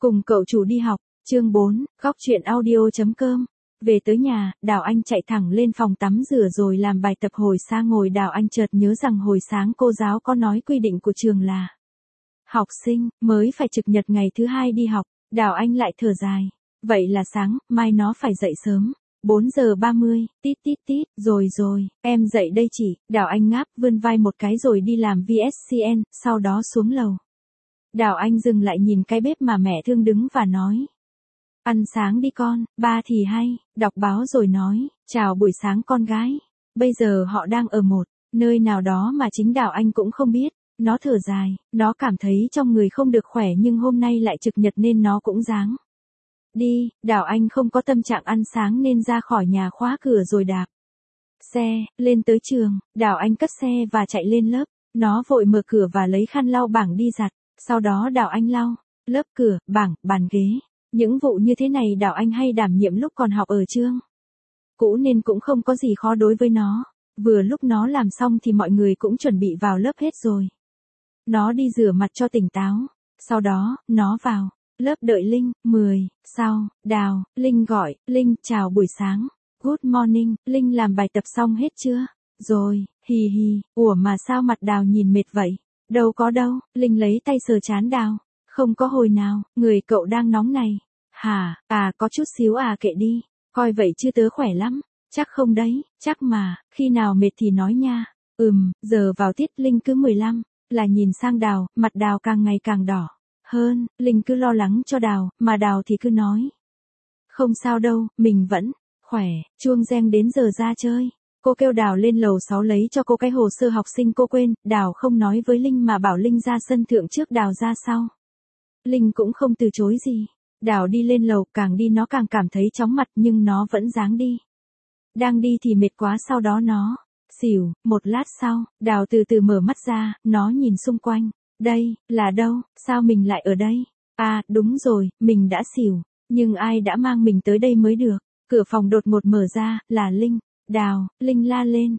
Cùng cậu chủ đi học, chương 4, góc chuyện audio.com. Về tới nhà, Đào Anh chạy thẳng lên phòng tắm rửa rồi làm bài tập hồi sáng. Ngồi Đào Anh chợt nhớ rằng hồi sáng cô giáo có nói quy định của trường là học sinh mới phải trực nhật ngày thứ hai đi học. Đào Anh lại thở dài. Vậy là sáng, mai nó phải dậy sớm. 4 giờ 30, tít tít tít, rồi, em dậy đây chị. Đào Anh ngáp vươn vai một cái rồi đi làm VSCN, sau đó xuống lầu. Đào Anh dừng lại nhìn cái bếp mà mẹ Thương đứng và nói. Ăn sáng đi con, ba thì hay, đọc báo rồi nói, chào buổi sáng con gái. Bây giờ họ đang ở một nơi nào đó mà chính Đào Anh cũng không biết. Nó thở dài, nó cảm thấy trong người không được khỏe nhưng hôm nay lại trực nhật nên nó cũng ráng đi. Đào Anh không có tâm trạng ăn sáng nên ra khỏi nhà khóa cửa rồi đạp xe lên tới trường. Đào Anh cất xe và chạy lên lớp. Nó vội mở cửa và lấy khăn lau bảng đi giặt. Sau đó Đào Anh lau lớp, cửa, bảng, bàn ghế. Những vụ như thế này Đào Anh hay đảm nhiệm lúc còn học ở trường cũ nên cũng không có gì khó đối với nó. Vừa lúc nó làm xong thì mọi người cũng chuẩn bị vào lớp hết rồi. Nó đi rửa mặt cho tỉnh táo. Sau đó, nó vào lớp đợi Linh. 10 sau, Đào, Linh gọi, Linh, chào buổi sáng. Good morning, Linh làm bài tập xong hết chưa? Rồi, hì hì, ủa mà sao mặt Đào nhìn mệt vậy? Đâu có đâu, Linh lấy tay sờ trán Đào. Không có hồi nào, người cậu đang nóng này. Hả, có chút xíu kệ đi. Coi vậy chứ tớ khỏe lắm. Chắc không đấy, chắc mà, khi nào mệt thì nói nha. Giờ vào tiết. Linh cứ 15 là nhìn sang Đào, mặt Đào càng ngày càng đỏ hơn. Linh cứ lo lắng cho Đào, mà Đào thì cứ nói. Không sao đâu, mình vẫn khỏe. Chuông reng đến giờ ra chơi. Cô kêu Đào lên lầu 6 lấy cho cô cái hồ sơ học sinh cô quên. Đào không nói với Linh mà bảo Linh ra sân thượng trước, Đào ra sau. Linh cũng không từ chối gì. Đào đi lên lầu, càng đi nó càng cảm thấy chóng mặt nhưng nó vẫn ráng đi. Đang đi thì mệt quá, sau đó nó xỉu. Một lát sau, Đào từ từ mở mắt ra, nó nhìn xung quanh. Đây, là đâu, sao mình lại ở đây? Đúng rồi, mình đã xỉu. Nhưng ai đã mang mình tới đây mới được? Cửa phòng đột ngột mở ra, là Linh. Đào, Linh la lên,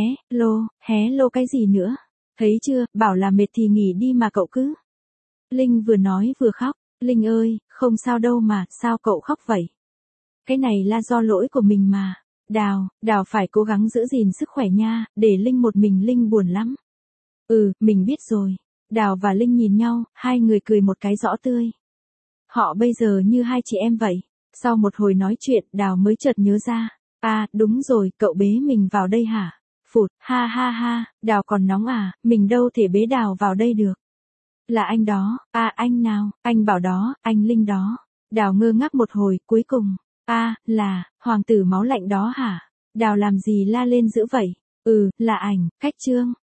hé lô cái gì nữa? Thấy chưa, bảo là mệt thì nghỉ đi mà cậu cứ. Linh vừa nói vừa khóc. Linh ơi, không sao đâu mà, sao cậu khóc vậy? Cái này là do lỗi của mình mà. Đào phải cố gắng giữ gìn sức khỏe nha, để Linh một mình Linh buồn lắm. Mình biết rồi. Đào và Linh nhìn nhau, hai người cười một cái rõ tươi. Họ bây giờ như hai chị em vậy. Sau một hồi nói chuyện, Đào mới chợt nhớ ra. Đúng rồi, cậu bế mình vào đây hả? Phụt, ha, Đào còn nóng mình đâu thể bế Đào vào đây được. Là anh đó. Anh nào? Anh bảo đó, anh Linh đó. Đào ngơ ngác một hồi, cuối cùng. Là, hoàng tử máu lạnh đó hả? Đào làm gì la lên dữ vậy? Là ảnh, cách trương.